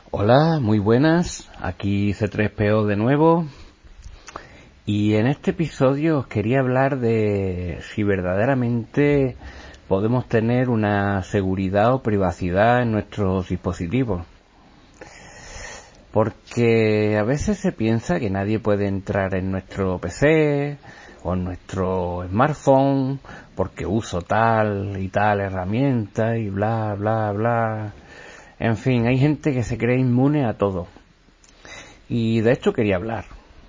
Hola, muy buenas, aquí C3PO de nuevo y en este episodio os quería hablar de si verdaderamente podemos tener una seguridad o privacidad en nuestros dispositivos. Porque a veces se piensa que nadie puede entrar en nuestro PC o en nuestro smartphone porque uso tal y tal herramienta y bla bla bla. En fin, hay gente que se cree inmune a todo. Y de esto quería hablar.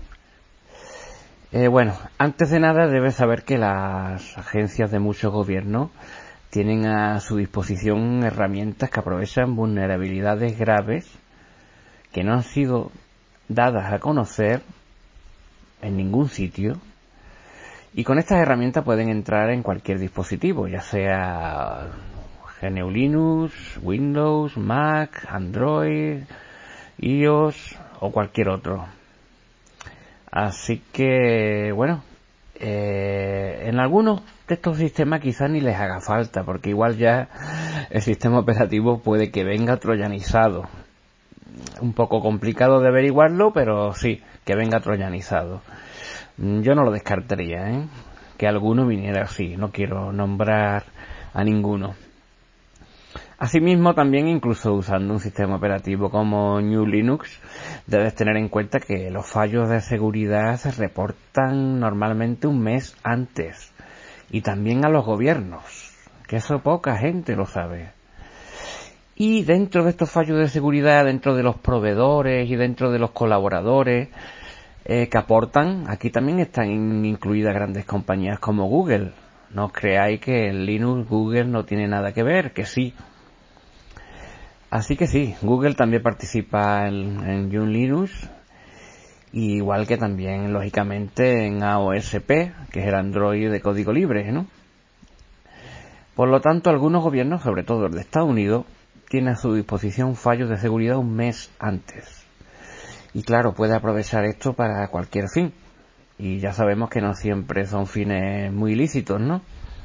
Bueno, antes de nada debes saber que las agencias de muchos gobiernos tienen a su disposición herramientas que aprovechan vulnerabilidades graves que no han sido dadas a conocer en ningún sitio, y con estas herramientas pueden entrar en cualquier dispositivo, ya sea GNU Linux, Windows, Mac, Android, iOS o cualquier otro. Así que, bueno, en algunos de estos sistemas quizás ni les haga falta, porque igual ya el sistema operativo puede que venga troyanizado. Un poco complicado de averiguarlo, pero sí, que venga troyanizado. Yo no lo descartaría, que alguno viniera así, no quiero nombrar a ninguno. Asimismo, también incluso usando un sistema operativo como GNU Linux, debes tener en cuenta que los fallos de seguridad se reportan normalmente un mes antes, y también a los gobiernos, que eso poca gente lo sabe. Y dentro de estos fallos de seguridad, dentro de los proveedores y dentro de los colaboradores que aportan, aquí también están incluidas grandes compañías como Google. No os creáis que en Linux Google no tiene nada que ver, que sí. Así que sí, Google también participa en GNU Linux, igual que también, lógicamente, en AOSP, que es el Android de código libre, ¿no? Por lo tanto, algunos gobiernos, sobre todo el de Estados Unidos, tienen a su disposición fallos de seguridad un mes antes. Y claro, puede aprovechar esto para cualquier fin. Y ya sabemos que no siempre son fines muy ilícitos, ¿no?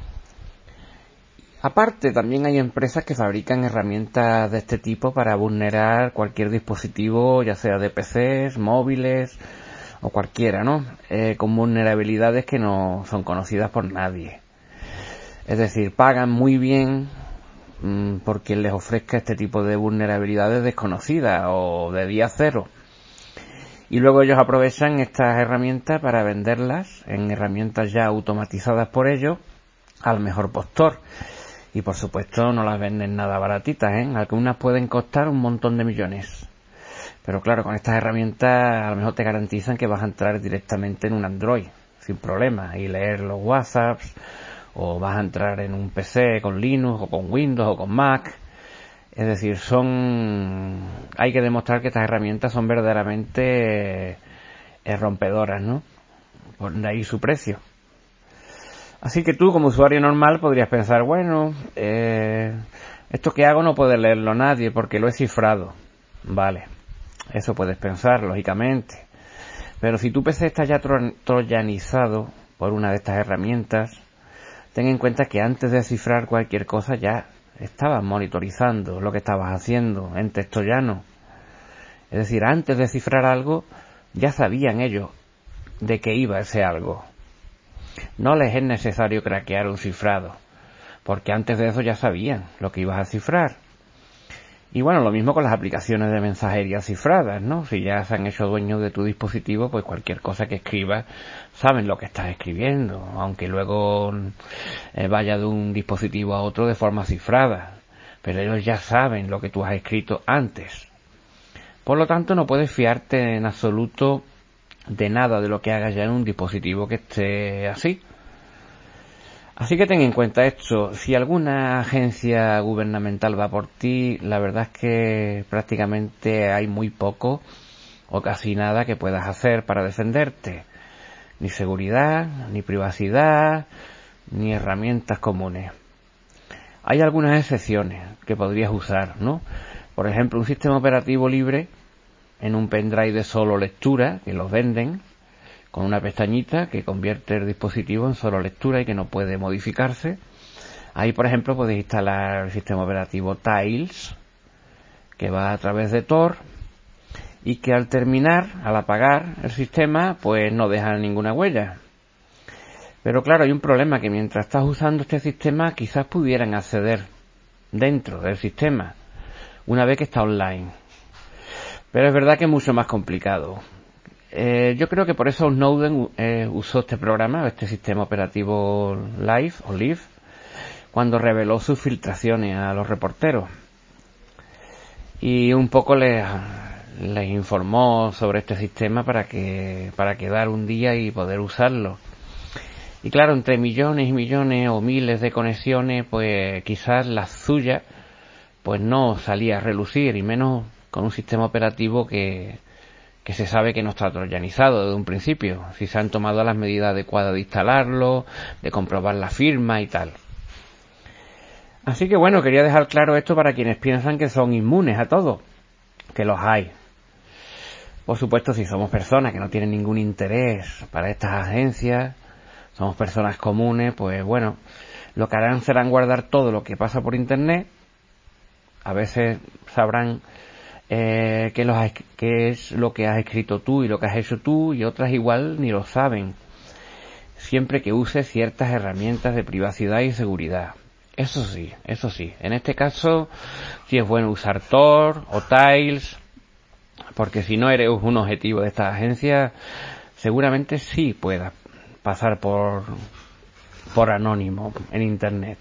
Aparte, también hay empresas que fabrican herramientas de este tipo para vulnerar cualquier dispositivo, ya sea de PCs, móviles o cualquiera, ¿no? Con vulnerabilidades que no son conocidas por nadie. Es decir, pagan muy bien por quien les ofrezca este tipo de vulnerabilidades desconocidas o de día cero. Y luego ellos aprovechan estas herramientas para venderlas en herramientas ya automatizadas por ellos al mejor postor. Y por supuesto no las venden nada baratitas, Algunas pueden costar un montón de millones. Pero claro, con estas herramientas a lo mejor te garantizan que vas a entrar directamente en un Android, sin problema, y leer los WhatsApps, o vas a entrar en un PC con Linux, o con Windows, o con Mac. Es decir, hay que demostrar que estas herramientas son verdaderamente rompedoras, ¿no? Por de ahí su precio. Así que tú, como usuario normal, podrías pensar, bueno, esto que hago no puede leerlo nadie porque lo he cifrado. Vale, eso puedes pensar, lógicamente. Pero si tu PC está ya troyanizado por una de estas herramientas, ten en cuenta que antes de cifrar cualquier cosa ya estabas monitorizando lo que estabas haciendo en texto llano. Es decir, antes de cifrar algo, ya sabían ellos de qué iba ese algo. No les es necesario craquear un cifrado, porque antes de eso ya sabían lo que ibas a cifrar. Y bueno, lo mismo con las aplicaciones de mensajería cifradas, ¿no? Si ya se han hecho dueños de tu dispositivo, pues cualquier cosa que escribas, saben lo que estás escribiendo, aunque luego vaya de un dispositivo a otro de forma cifrada. Pero ellos ya saben lo que tú has escrito antes. Por lo tanto, no puedes fiarte en absoluto de nada de lo que hagas ya en un dispositivo que esté así. Así que ten en cuenta esto, si alguna agencia gubernamental va por ti, la verdad es que prácticamente hay muy poco o casi nada que puedas hacer para defenderte. Ni seguridad, ni privacidad, ni herramientas comunes. Hay algunas excepciones que podrías usar, ¿no? Por ejemplo, un sistema operativo libre en un pendrive de solo lectura, que los venden, con una pestañita que convierte el dispositivo en solo lectura y que no puede modificarse. Ahí, por ejemplo, podéis instalar el sistema operativo Tails, que va a través de Tor y que al terminar, al apagar el sistema, pues no deja ninguna huella. Pero claro, hay un problema, que mientras estás usando este sistema quizás pudieran acceder dentro del sistema una vez que está online. Pero es verdad que es mucho más complicado. Yo creo que por eso Snowden usó este programa, este sistema operativo Live, cuando reveló sus filtraciones a los reporteros. Y un poco les informó sobre este sistema para quedar un día y poder usarlo. Y claro, entre millones y millones o miles de conexiones, pues quizás la suya pues no salía a relucir, y menos con un sistema operativo que se sabe que no está troyanizado desde un principio, si se han tomado las medidas adecuadas de instalarlo, de comprobar la firma y tal. Así que bueno, quería dejar claro esto para quienes piensan que son inmunes a todo, que los hay. Por supuesto, si somos personas que no tienen ningún interés para estas agencias, somos personas comunes, pues bueno, lo que harán serán guardar todo lo que pasa por internet. A veces sabrán qué es lo que has escrito tú y lo que has hecho tú, y otras igual ni lo saben, siempre que uses ciertas herramientas de privacidad y seguridad. Eso sí, en este caso sí es bueno usar Tor o Tails, porque si no eres un objetivo de estas agencias, seguramente sí puedas pasar por anónimo en internet.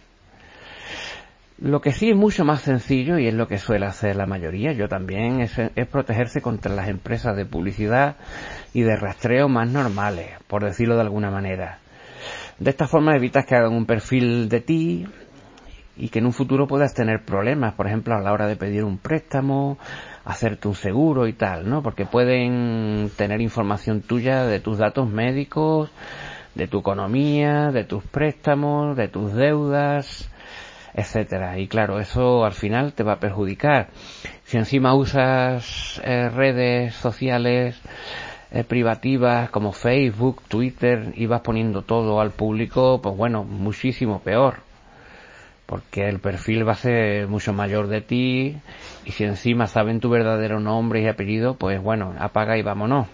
Lo que sí es mucho más sencillo, y es lo que suele hacer la mayoría, yo también, es protegerse contra las empresas de publicidad y de rastreo más normales, por decirlo de alguna manera. De esta forma evitas que hagan un perfil de ti y que en un futuro puedas tener problemas, por ejemplo, a la hora de pedir un préstamo, hacerte un seguro y tal, ¿no? Porque pueden tener información tuya de tus datos médicos, de tu economía, de tus préstamos, de tus deudas, etcétera. Y claro, eso al final te va a perjudicar. Si encima usas redes sociales privativas como Facebook, Twitter, y vas poniendo todo al público, pues bueno, muchísimo peor, porque el perfil va a ser mucho mayor de ti, y si encima saben tu verdadero nombre y apellido, pues bueno, apaga y vámonos.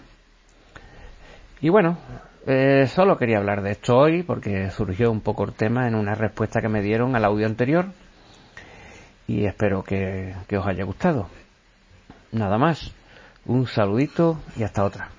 Y bueno, solo quería hablar de esto hoy porque surgió un poco el tema en una respuesta que me dieron al audio anterior, y espero que os haya gustado. Nada más, un saludito y hasta otra.